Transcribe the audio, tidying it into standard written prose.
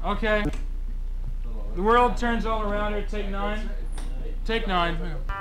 Okay. The world turns all around her. Take 9. Take 9.